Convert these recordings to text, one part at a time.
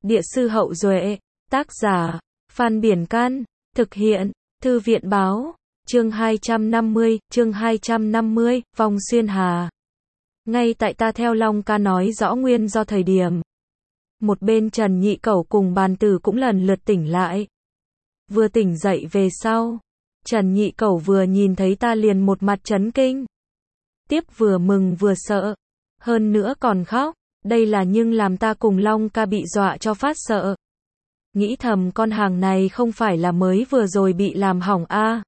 Địa sư Hậu Duệ, tác giả, Phan Biển Can, thực hiện, Thư viện Báo, chương 250, Vong Xuyên Hà. Ngay tại ta theo Long Ca nói rõ nguyên do thời điểm. Một bên Trần Nhị Cẩu cùng Bàn Tử cũng lần lượt tỉnh lại. Vừa tỉnh dậy về sau, Trần Nhị Cẩu vừa nhìn thấy ta liền một mặt chấn kinh. Tiếp vừa mừng vừa sợ, hơn nữa còn khóc, đây là nhưng làm ta cùng Long Ca bị dọa cho phát sợ. Nghĩ thầm con hàng này không phải là mới vừa rồi bị làm hỏng a.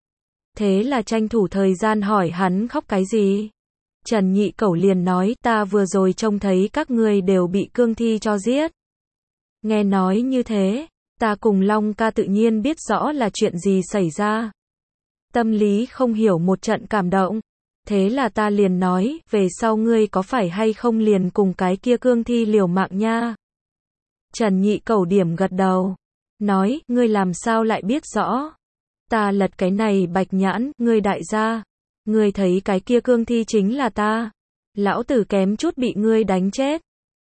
Thế là tranh thủ thời gian hỏi hắn khóc cái gì. Trần Nhị Cẩu liền nói ta vừa rồi trông thấy các ngươi đều bị cương thi cho giết. Nghe nói như thế, ta cùng Long Ca tự nhiên biết rõ là chuyện gì xảy ra. Tâm lý không hiểu một trận cảm động. Thế là ta liền nói, về sau ngươi có phải hay không liền cùng cái kia cương thi liều mạng nha. Trần Nhị Cẩu điểm gật đầu. Nói, ngươi làm sao lại biết rõ. Ta lật cái này bạch nhãn, ngươi đại gia. Ngươi thấy cái kia cương thi chính là ta. Lão tử kém chút bị ngươi đánh chết.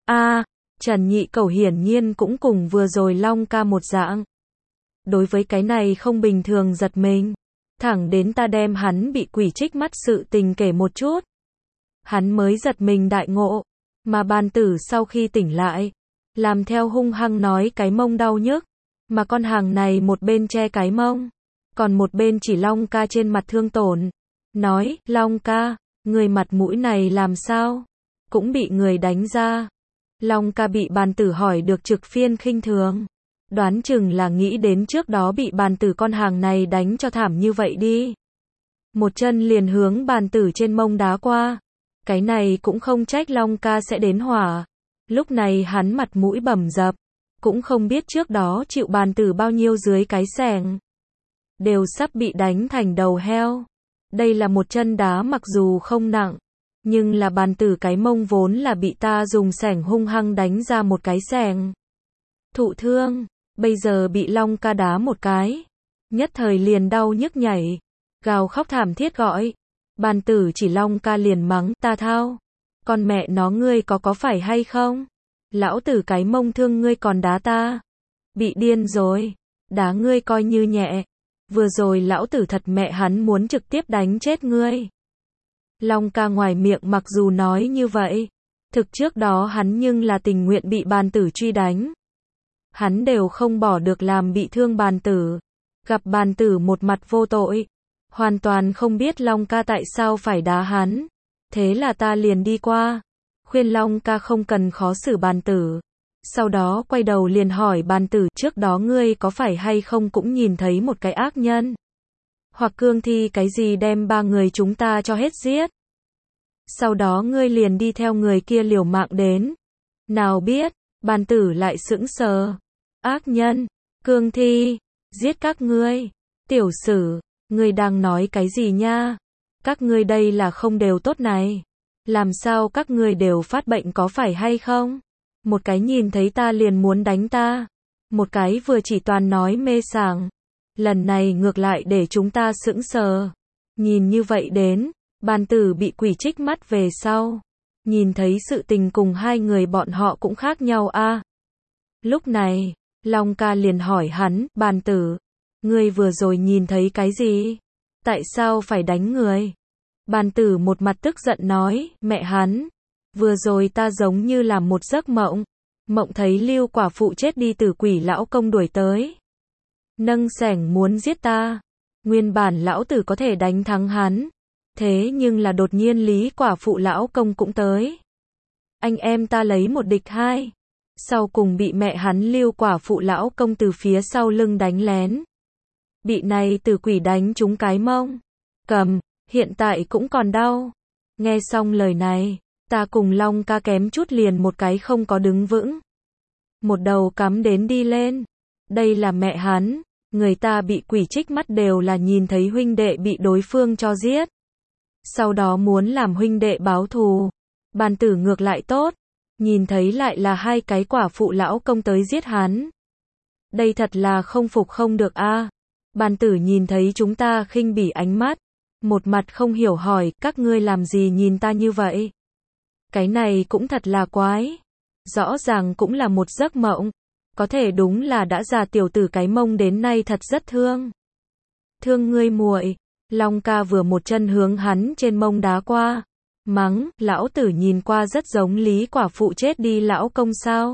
Trần Nhị Cẩu hiển nhiên cũng cùng vừa rồi Long Ca một dạng. Đối với cái này không bình thường giật mình. Thẳng đến ta đem hắn bị quỷ trích mắt sự tình kể một chút. Hắn mới giật mình đại ngộ. Mà Bàn Tử sau khi tỉnh lại, làm theo hung hăng nói cái mông đau nhức. Mà con hàng này một bên che cái mông, còn một bên chỉ Long Ca trên mặt thương tổn. Nói, Long Ca, người mặt mũi này làm sao? Cũng bị người đánh ra. Long Ca bị Bàn Tử hỏi được trực phiên khinh thường. Đoán chừng là nghĩ đến trước đó bị Bàn Tử con hàng này đánh cho thảm như vậy đi. Một chân liền hướng Bàn Tử trên mông đá qua. Cái này cũng không trách Long Ca sẽ đến hỏa. Lúc này hắn mặt mũi bầm dập. Cũng không biết trước đó chịu Bàn Tử bao nhiêu dưới cái xẻng. Đều sắp bị đánh thành đầu heo. Đây là một chân đá mặc dù không nặng. Nhưng là Bàn Tử cái mông vốn là bị ta dùng xẻng hung hăng đánh ra một cái xẻng. Thụ thương. Bây giờ bị Long Ca đá một cái. Nhất thời liền đau nhức nhảy. Gào khóc thảm thiết gọi. Bàn Tử chỉ Long Ca liền mắng ta thao. Con mẹ nó ngươi có phải hay không? Lão tử cái mông thương ngươi còn đá ta. Bị điên rồi. Đá ngươi coi như nhẹ. Vừa rồi lão tử thật mẹ hắn muốn trực tiếp đánh chết ngươi. Long Ca ngoài miệng mặc dù nói như vậy. Thực trước đó hắn nhưng là tình nguyện bị Bàn Tử truy đánh. Hắn đều không bỏ được làm bị thương Bàn Tử. Gặp Bàn Tử một mặt vô tội. Hoàn toàn không biết Long Ca tại sao phải đá hắn. Thế là ta liền đi qua. Khuyên Long Ca không cần khó xử Bàn Tử. Sau đó quay đầu liền hỏi Bàn Tử trước đó ngươi có phải hay không cũng nhìn thấy một cái ác nhân. Hoặc cương thi cái gì đem ba người chúng ta cho hết giết. Sau đó ngươi liền đi theo người kia liều mạng đến. Nào biết. Bàn Tử lại sững sờ. Ác nhân, cương thi, giết các ngươi. Tiểu sử, ngươi đang nói cái gì nha? Các ngươi đây là không đều tốt này. Làm sao các ngươi đều phát bệnh có phải hay không? Một cái nhìn thấy ta liền muốn đánh ta. Một cái vừa chỉ toàn nói mê sảng. Lần này ngược lại để chúng ta sững sờ. Nhìn như vậy đến, Bàn Tử bị quỷ trích mắt về sau. Nhìn thấy sự tình cùng hai người bọn họ cũng khác nhau a. Lúc này, Long Ca liền hỏi hắn, Bàn Tử, ngươi vừa rồi nhìn thấy cái gì? Tại sao phải đánh người? Bàn Tử một mặt tức giận nói, mẹ hắn, vừa rồi ta giống như là một giấc mộng. Mộng thấy Lưu quả phụ chết đi từ quỷ lão công đuổi tới. Nâng xẻng muốn giết ta. Nguyên bản lão tử có thể đánh thắng hắn. Thế nhưng là đột nhiên Lý quả phụ lão công cũng tới. Anh em ta lấy một địch hai. Sau cùng bị mẹ hắn Lưu quả phụ lão công từ phía sau lưng đánh lén. Bị này từ quỷ đánh trúng cái mông. Cầm, hiện tại cũng còn đau. Nghe xong lời này, ta cùng Long Ca kém chút liền một cái không có đứng vững. Một đầu cắm đến đi lên. Đây là mẹ hắn. Người ta bị quỷ trích mắt đều là nhìn thấy huynh đệ bị đối phương cho giết. Sau đó muốn làm huynh đệ báo thù. Bàn Tử ngược lại tốt. Nhìn thấy lại là hai cái quả phụ lão công tới giết hắn. Đây thật là không phục không được a. Bàn Tử nhìn thấy chúng ta khinh bỉ ánh mắt. Một mặt không hiểu hỏi, các ngươi làm gì nhìn ta như vậy? Cái này cũng thật là quái. Rõ ràng cũng là một giấc mộng. Có thể đúng là đã già tiểu tử cái mông đến nay thật rất thương. Thương ngươi muội. Long ca vừa một chân hướng hắn trên mông đá qua. Mắng, lão tử nhìn qua rất giống Lý quả phụ chết đi lão công sao.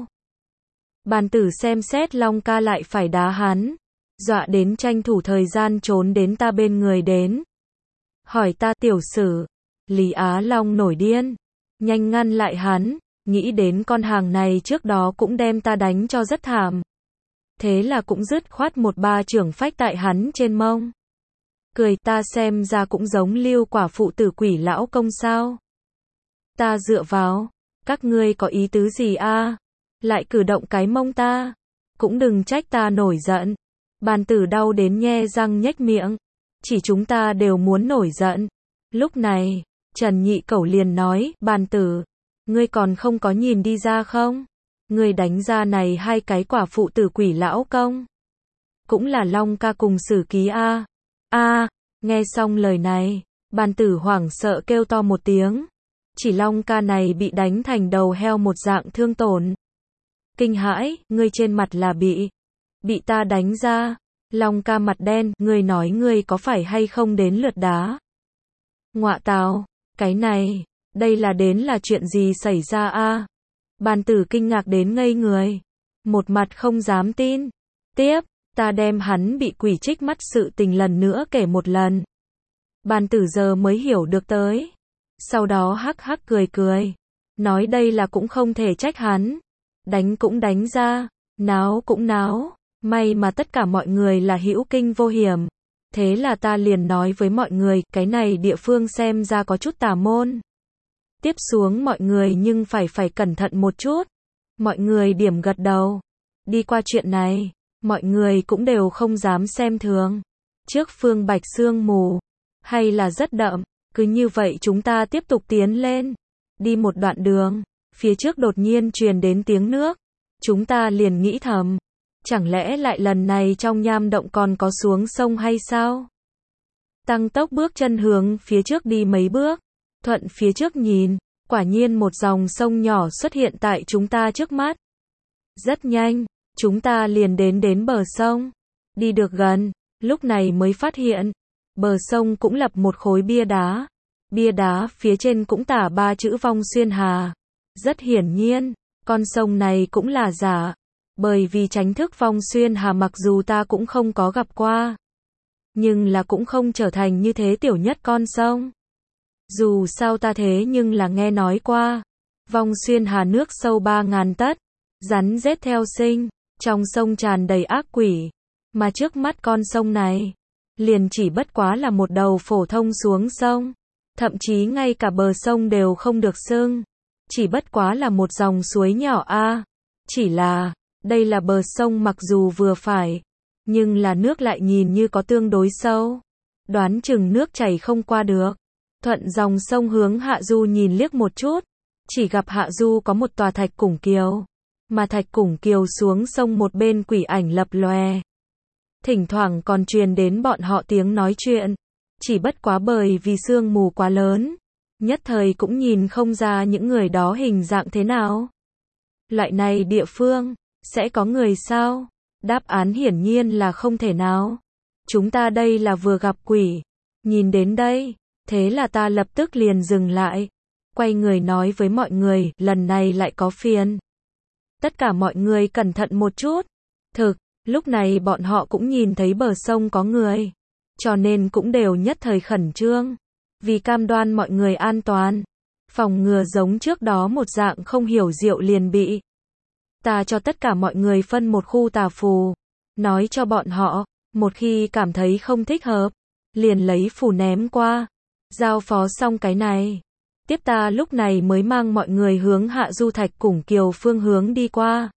Bàn tử xem xét Long ca lại phải đá hắn. Dọa đến tranh thủ thời gian trốn đến ta bên người đến. Hỏi ta tiểu sử. Lý Á Long nổi điên. Nhanh ngăn lại hắn. Nghĩ đến con hàng này trước đó cũng đem ta đánh cho rất thảm. Thế là cũng dứt khoát một ba chưởng phách tại hắn trên mông. Cười, ta xem ra cũng giống Lưu quả phụ tử quỷ lão công sao. Ta dựa vào. Các ngươi có ý tứ gì a? Lại cử động cái mông ta. Cũng đừng trách ta nổi giận. Bàn tử đau đến nhe răng nhếch miệng. Chỉ chúng ta đều muốn nổi giận. Lúc này, Trần Nhị Cẩu liền nói, bàn tử, ngươi còn không có nhìn đi ra không? Ngươi đánh ra này hai cái quả phụ tử quỷ lão công. Cũng là Long ca cùng Sử Ký a. Nghe xong lời này, bàn tử hoảng sợ kêu to một tiếng. Chỉ Long ca này bị đánh thành đầu heo một dạng thương tổn. Kinh hãi, ngươi trên mặt là bị ta đánh ra. Long ca mặt đen, ngươi nói ngươi có phải hay không đến lượt đá? Ngọa tào, cái này, đây là đến là chuyện gì xảy ra a? Bàn tử kinh ngạc đến ngây người. Một mặt không dám tin. Tiếp, ta đem hắn bị quỷ trích mắt sự tình lần nữa kể một lần. Bàn tử giờ mới hiểu được tới. Sau đó hắc hắc cười cười. Nói đây là cũng không thể trách hắn. Đánh cũng đánh ra, náo cũng náo. May mà tất cả mọi người là hữu kinh vô hiểm. Thế là ta liền nói với mọi người, cái này địa phương xem ra có chút tà môn. Tiếp xuống mọi người nhưng phải cẩn thận một chút. Mọi người điểm gật đầu. Đi qua chuyện này, mọi người cũng đều không dám xem thường. Trước phương bạch sương mù, hay là rất đậm. Cứ như vậy chúng ta tiếp tục tiến lên. Đi một đoạn đường, phía trước đột nhiên truyền đến tiếng nước. Chúng ta liền nghĩ thầm. Chẳng lẽ lại lần này trong nham động còn có xuống sông hay sao? Tăng tốc bước chân hướng phía trước đi mấy bước. Thuận phía trước nhìn, quả nhiên một dòng sông nhỏ xuất hiện tại chúng ta trước mắt. Rất nhanh, chúng ta liền đến bờ sông. Đi được gần, lúc này mới phát hiện, bờ sông cũng lập một khối bia đá. Bia đá phía trên cũng tả ba chữ Vong Xuyên Hà. Rất hiển nhiên, con sông này cũng là giả. Bởi vì tránh thức Vong Xuyên Hà mặc dù ta cũng không có gặp qua. Nhưng là cũng không trở thành như thế tiểu nhất con sông. Dù sao ta thế nhưng là nghe nói qua. Vong Xuyên Hà nước sâu 3.000 tấc. Rắn rết theo sinh. Trong sông tràn đầy ác quỷ. Mà trước mắt con sông này, liền chỉ bất quá là một đầu phổ thông xuống sông. Thậm chí ngay cả bờ sông đều không được xưng. Chỉ bất quá là một dòng suối nhỏ a. Chỉ là, đây là bờ sông mặc dù vừa phải, nhưng là nước lại nhìn như có tương đối sâu. Đoán chừng nước chảy không qua được. Thuận dòng sông hướng hạ du nhìn liếc một chút. Chỉ gặp hạ du có một tòa thạch củng kiều. Mà thạch củng kiều xuống sông một bên quỷ ảnh lập lòe. Thỉnh thoảng còn truyền đến bọn họ tiếng nói chuyện. Chỉ bất quá bởi vì sương mù quá lớn. Nhất thời cũng nhìn không ra những người đó hình dạng thế nào. Loại này địa phương, sẽ có người sao? Đáp án hiển nhiên là không thể nào. Chúng ta đây là vừa gặp quỷ. Nhìn đến đây, thế là ta lập tức liền dừng lại. Quay người nói với mọi người, lần này lại có phiền. Tất cả mọi người cẩn thận một chút. Thực, lúc này bọn họ cũng nhìn thấy bờ sông có người. Cho nên cũng đều nhất thời khẩn trương. Vì cam đoan mọi người an toàn. Phòng ngừa giống trước đó một dạng không hiểu diệu liền bị. Ta cho tất cả mọi người phân một khu tà phù. Nói cho bọn họ, một khi cảm thấy không thích hợp, liền lấy phù ném qua. Giao phó xong cái này. Tiếp ta lúc này mới mang mọi người hướng hạ du thạch củng kiều phương hướng đi qua.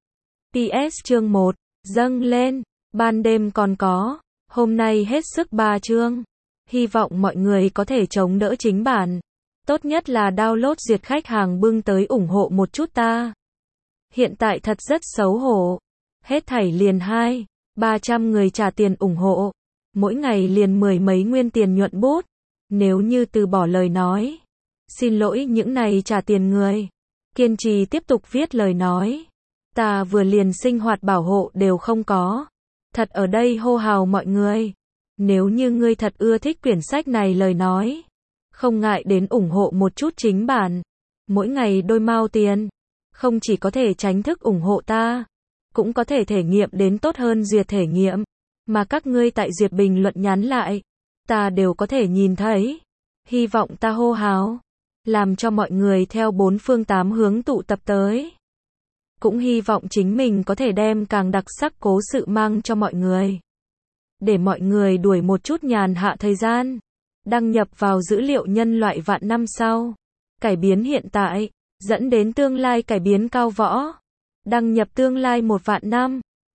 PS chương 1, dâng lên, ban đêm còn có, hôm nay hết sức 3 chương. Hy vọng mọi người có thể chống đỡ chính bản. Tốt nhất là download duyệt khách hàng bưng tới ủng hộ một chút ta. Hiện tại thật rất xấu hổ. Hết thảy liền 200-300 người trả tiền ủng hộ. Mỗi ngày liền 10 mấy nguyên tiền nhuận bút. Nếu như từ bỏ lời nói. Xin lỗi những này trả tiền người. Kiên trì tiếp tục viết lời nói. Ta vừa liền sinh hoạt bảo hộ đều không có. Thật ở đây hô hào mọi người. Nếu như ngươi thật ưa thích quyển sách này lời nói, không ngại đến ủng hộ một chút chính bản. Mỗi ngày đôi mao tiền. Không chỉ có thể tránh thức ủng hộ ta, cũng có thể thể nghiệm đến tốt hơn duyệt thể nghiệm. Mà các ngươi tại duyệt bình luận nhắn lại, ta đều có thể nhìn thấy. Hy vọng ta hô hào, làm cho mọi người theo bốn phương tám hướng tụ tập tới. Cũng hy vọng chính mình có thể đem càng đặc sắc cố sự mang cho mọi người. Để mọi người đuổi một chút nhàn hạ thời gian. Đăng nhập vào dữ liệu nhân loại vạn năm sau. Cải biến hiện tại, dẫn đến tương lai cải biến cao võ. Đăng nhập tương lai 1 vạn năm.